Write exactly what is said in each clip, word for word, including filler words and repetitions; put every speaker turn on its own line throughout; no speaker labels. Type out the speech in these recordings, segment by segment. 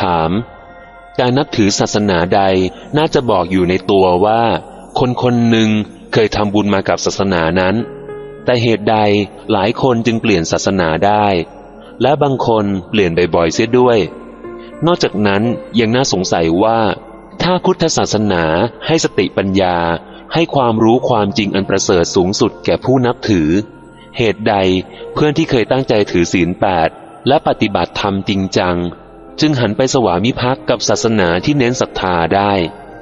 ามการนับถือศาสนาใดน่าจะบอกอยู่ในตัวว่าคนคนหนึ่งเคยทำบุญมากับศาสนานั้นแต่เหตุใดหลายคนจึงเปลี่ยนศาสนาได้และบางคนเปลี่ยนบ่อยๆเสียด้วยนอกจากนั้นยังน่าสงสัยว่าถ้าพุทธศาสนาให้สติปัญญาให้ความรู้ความจริงอันประเสริฐสูงสุดแก่ผู้นับถือเหตุใดเพื่อนที่เคยตั้งใจถือศีลแปดและปฏิบัติธรรมจริงจังจึงหันไปสวามิภักดิ์กับศาสนาที่เน้นศรัทธาได้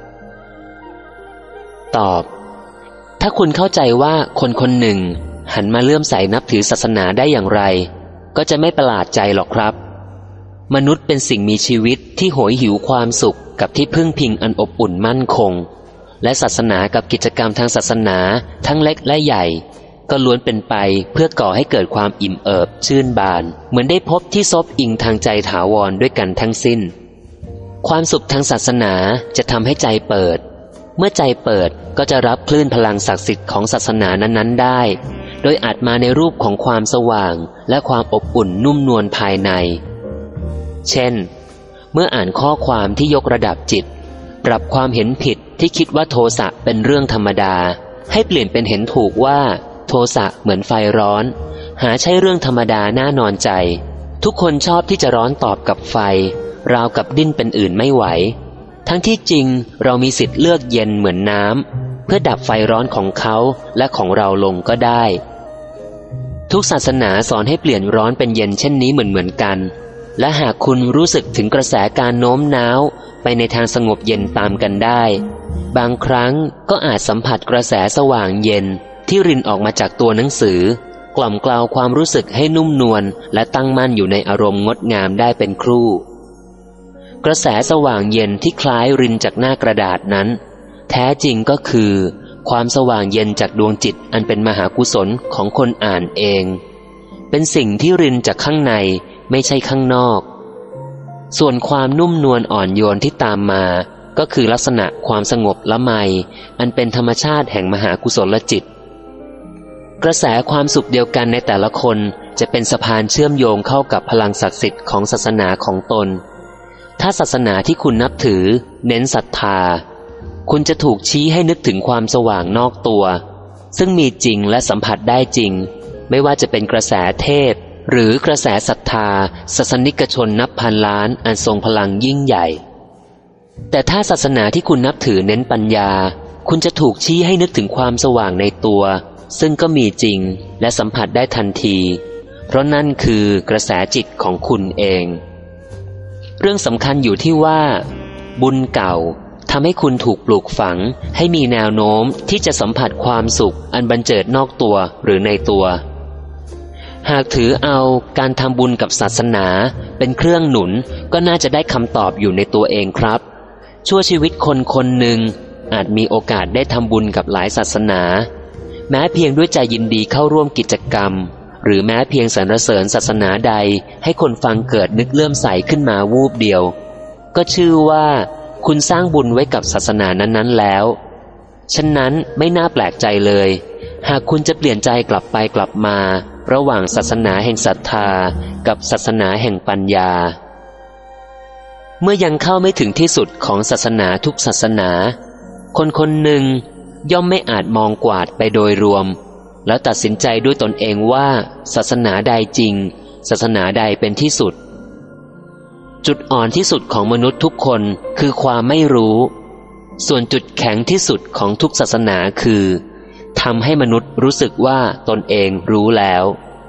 ตอบถ้าคุณเข้าใจว่าคนคนหนึ่งหันมาเลื่อมใสนับถือศาสนาได้อย่างไรก็จะไม่ประหลาดใจหรอกครับมนุษย์เป็นสิ่งมีชีวิตที่โหยหิวความสุขกับที่พึ่งพิงอันอบอุ่นมั่นคงและศาสนากับกิจกรรมทางศาสนาทั้งเล็กและใหญ่ก็ล้วนเป็นไปเพื่อก่อให้เกิดความอิ่มเอิบชื่นบานเหมือนได้พบที่ซบอิงทางใจถาวรด้วยกันทั้งสิ้นความสุขทางศาสนาจะทำให้ใจเปิดเมื่อใจเปิดก็จะรับคลื่นพลังศักดิ์สิทธิ์ของศาสนานั้นๆได้โดยอาจมาในรูปของความสว่างและความอบอุ่นนุ่มนวลภายในเช่นเมื่ออ่านข้อความที่ยกระดับจิตปรับความเห็นผิดที่คิดว่าโทสะเป็นเรื่องธรรมดาให้เปลี่ยนเป็นเห็นถูกว่าโทสะเหมือนไฟร้อนหาใช่เรื่องธรรมดาน่านอนใจทุกคนชอบที่จะร้อนตอบกับไฟราวกับดิ้นเป็นอื่นไม่ไหวทั้งที่จริงเรามีสิทธิ์เลือกเย็นเหมือนน้ำเพื่อดับไฟร้อนของเขาและของเราลงก็ได้ทุกศาสนาสอนให้เปลี่ยนร้อนเป็นเย็นเช่นนี้เหมือนเหมือนกันและหากคุณรู้สึกถึงกระแสการโน้มน้าวไปในทางสงบเย็นตามกันได้บางครั้งก็อาจสัมผัสกระแสสว่างเย็นที่รินออกมาจากตัวหนังสือกล่อมกล่าวความรู้สึกให้นุ่มนวลและตั้งมั่นอยู่ในอารมณ์งดงามได้เป็นครู่กระแสสว่างเย็นที่คล้ายรินจากหน้ากระดาษนั้นแท้จริงก็คือความสว่างเย็นจากดวงจิตอันเป็นมหากุศลของคนอ่านเองเป็นสิ่งที่รินจากข้างในไม่ใช่ข้างนอกส่วนความนุ่มนวลอ่อนโยนที่ตามมาก็คือลักษณะความสงบละไมอันเป็นธรรมชาติแห่งมหากุศลจิตกระแสความสุขเดียวกันในแต่ละคนจะเป็นสะพานเชื่อมโยงเข้ากับพลังศักดิ์สิทธิ์ของศาสนาของตนถ้าศาสนาที่คุณนับถือเน้นศรัทธาคุณจะถูกชี้ให้นึกถึงความสว่างนอกตัวซึ่งมีจริงและสัมผัสได้จริงไม่ว่าจะเป็นกระแสเทพหรือกระแสศรัทธาศาสนิกชนนับพันล้านอันทรงพลังยิ่งใหญ่แต่ถ้าศาสนาที่คุณนับถือเน้นปัญญาคุณจะถูกชี้ให้นึกถึงความสว่างในตัวซึ่งก็มีจริงและสัมผัสได้ทันทีเพราะนั่นคือกระแสจิตของคุณเองเรื่องสำคัญอยู่ที่ว่าบุญเก่าทำให้คุณถูกปลูกฝังให้มีแนวโน้มที่จะสัมผัสความสุขอันบันเจิดนอกตัวหรือในตัวหากถือเอาการทำบุญกับศาสนาเป็นเครื่องหนุนก็น่าจะได้คำตอบอยู่ในตัวเองครับชั่วชีวิตคนคนหนึ่งอาจมีโอกาสได้ทำบุญกับหลายศาสนาแม้เพียงด้วยใจยินดีเข้าร่วมกิจกรรมหรือแม้เพียงสรรเสริญศาสนาใดให้คนฟังเกิดนึกเลื่อมใสขึ้นมาวูบเดียวก็ชื่อว่าคุณสร้างบุญไว้กับศาสนานั้นๆแล้วฉะนั้นไม่น่าแปลกใจเลยหากคุณจะเปลี่ยนใจกลับไปกลับมาระหว่างศาสนาแห่งศรัทธากับศาสนาแห่งปัญญาเมื่อยังเข้าไม่ถึงที่สุดของศาสนาทุกศาสนาคนคนหนึ่งย่อมไม่อาจมองกวาดไปโดยรวมแล้วตัดสินใจด้วยตนเองว่าศาสนาใดจริงศาสนาใดเป็นที่สุดจุดอ่อนที่สุดของมนุษย์ทุกคนคือความไม่รู้ส่วนจุดแข็งที่สุดของทุกศาสนาคือทำให้มนุษย์รู้สึกว่าตนเองรู้แล้ว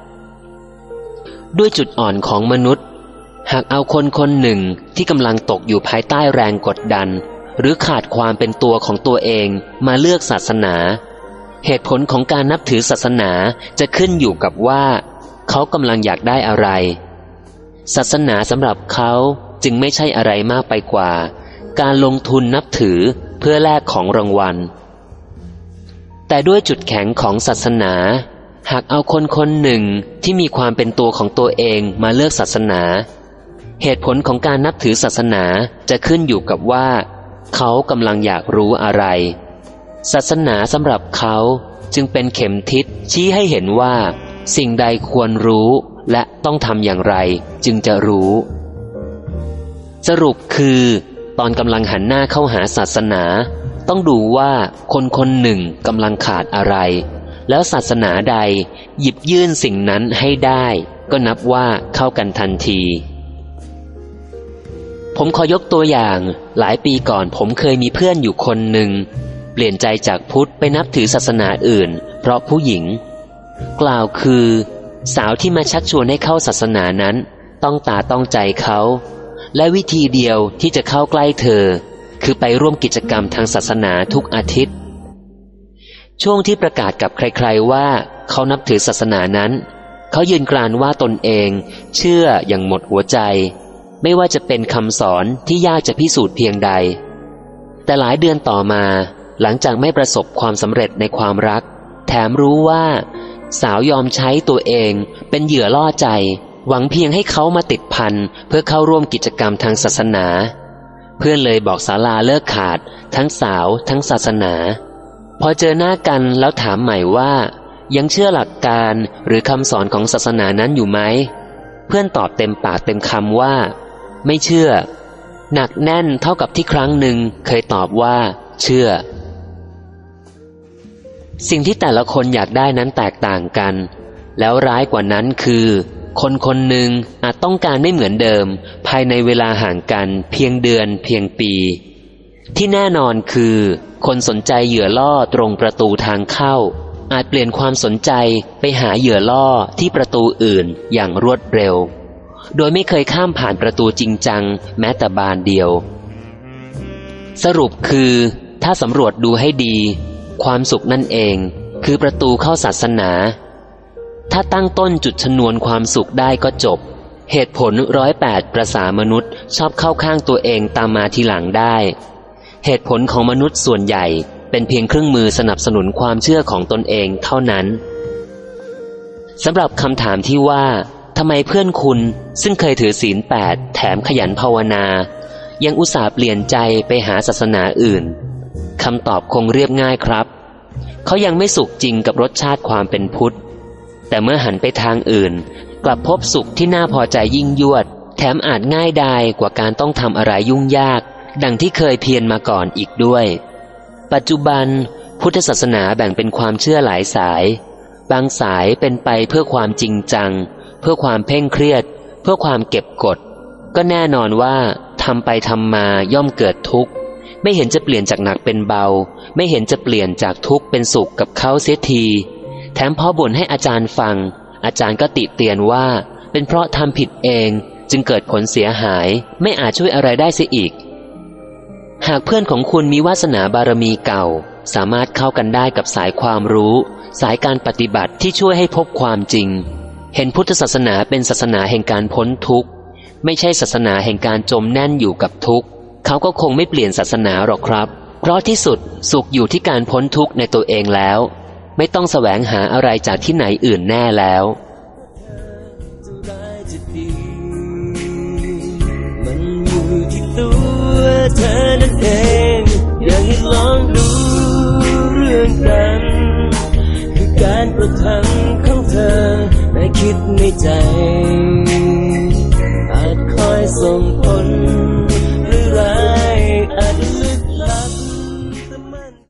ด้วยจุดอ่อนของมนุษย์หากเอาคนคนหนึ่งที่กำลังตกอยู่ภายใต้แรงกดดันหรือขาดความเป็นตัวของตัวเองมาเลือกศาสนาเหตุผลของการนับถือศาสนาจะขึ้นอยู่กับว่าเขากำลังอยากได้อะไรศาสนาสำหรับเขาจึงไม่ใช่อะไรมากไปกว่าการลงทุนนับถือเพื่อแลกของรางวัลแต่ด้วยจุดแข็งของศาสนาหากเอาคนคนหนึ่งที่มีความเป็นตัวของตัวเองมาเลือกศาสนาเหตุผลของการนับถือศาสนาจะขึ้นอยู่กับว่าเขากำลังอยากรู้อะไรศาสนาสำหรับเขาจึงเป็นเข็มทิศชี้ให้เห็นว่าสิ่งใดควรรู้และต้องทำอย่างไรจึงจะรู้สรุปคือตอนกำลังหันหน้าเข้าหาศาสนาต้องดูว่าคนคนหนึ่งกำลังขาดอะไรแล้วศาสนาใดหยิบยื่นสิ่งนั้นให้ได้ก็นับว่าเข้ากันทันทีผมขอยกตัวอย่างหลายปีก่อนผมเคยมีเพื่อนอยู่คนหนึ่งเปลี่ยนใจจากพุทธไปนับถือศาสนาอื่นเพราะผู้หญิงกล่าวคือสาวที่มาชักชวนให้เข้าศาสนานั้นต้องตาต้องใจเขาและวิธีเดียวที่จะเข้าใกล้เธอคือไปร่วมกิจกรรมทางศาสนาทุกอาทิตย์ช่วงที่ประกาศกับใครๆว่าเขานับถือศาสนานั้นเขายืนกรานว่าตนเองเชื่ออย่างหมดหัวใจไม่ว่าจะเป็นคำสอนที่ยากจะพิสูจน์เพียงใดแต่หลายเดือนต่อมาหลังจากไม่ประสบความสำเร็จในความรักแถมรู้ว่าสาวยอมใช้ตัวเองเป็นเหยื่อล่อใจหวังเพียงให้เขามาติดพันเพื่อเข้าร่วมกิจกรรมทางศาสนาเพื่อนเลยบอกศาลาเลิกขาดทั้งสาวทั้งศาสนาพอเจอหน้ากันแล้วถามใหม่ว่ายังเชื่อหลักการหรือคำสอนของศาสนานั้นอยู่ไหมเพื่อนตอบเต็มปากเต็มคำว่าไม่เชื่อหนักแน่นเท่ากับที่ครั้งหนึ่งเคยตอบว่าเชื่อสิ่งที่แต่ละคนอยากได้นั้นแตกต่างกันแล้วร้ายกว่านั้นคือคนคนหนึ่งอาจต้องการไม่เหมือนเดิมภายในเวลาห่างกันเพียงเดือนเพียงปีที่แน่นอนคือคนสนใจเหยื่อล่อตรงประตูทางเข้าอาจเปลี่ยนความสนใจไปหาเหยื่อล่อที่ประตูอื่นอย่างรวดเร็วโดยไม่เคยข้ามผ่านประตูจริงจังแม้แต่บานเดียวสรุปคือถ้าสำรวจดูให้ดีความสุขนั่นเองคือประตูเข้าศาสนาถ้าตั้งต้นจุดชนวนความสุขได้ก็จบเหตุผลร้อยแปดประสามนุษย์ชอบเข้าข้างตัวเองตามมาทีหลังได้เหตุผลของมนุษย์ส่วนใหญ่เป็นเพียงเครื่องมือสนับสนุนความเชื่อของตนเองเท่านั้นสำหรับคำถามที่ว่าทำไมเพื่อนคุณซึ่งเคยถือศีลแปดแถมขยันภาวนายังอุตส่าห์เปลี่ยนใจไปหาศาสนาอื่นคำตอบคงเรียบง่ายครับเขายังไม่สุขจริงกับรสชาติความเป็นพุทธแต่เมื่อหันไปทางอื่นกลับพบสุขที่น่าพอใจยิ่งยวดแถมอาจง่ายดายกว่าการต้องทำอะไรยุ่งยากดังที่เคยเพียรมาก่อนอีกด้วยปัจจุบันพุทธศาสนาแบ่งเป็นความเชื่อหลายสายบางสายเป็นไปเพื่อความจริงจังเพื่อความเพ่งเครียดเพื่อความเก็บกดก็แน่นอนว่าทำไปทำมาย่อมเกิดทุกข์ไม่เห็นจะเปลี่ยนจากหนักเป็นเบาไม่เห็นจะเปลี่ยนจากทุกข์เป็นสุขกับเขาเสียทีแถมพอบ่นให้อาจารย์ฟังอาจารย์ก็ติเตียนว่าเป็นเพราะทำผิดเองจึงเกิดผลเสียหายไม่อาจช่วยอะไรได้เสียอีกหากเพื่อนของคุณมีวาสนาบารมีเก่าสามารถเข้ากันได้กับสายความรู้สายการปฏิบัติที่ช่วยให้พบความจริงเห็นพุทธศาสนาเป็นศาสนาแห่งการพ้นทุกข์ไม่ใช่ศาสนาแห่งการจมแน่นอยู่กับทุกข์เขาก็คงไม่เปลี่ยนศาสนาหรอกครับเพราะที่สุดสุขอยู่ที่การพ้นทุกข์ในตัวเองแล้วไม่ต้องแสวงหาอะไรจากที่ไหนอื่นแน่แล้ว
มันอยู่ที่ตัวเธอนั่นเองอยากให้ลองดูเรื่องกันคือการประทังของเธอในคิดในใจอาจคอยส่งผล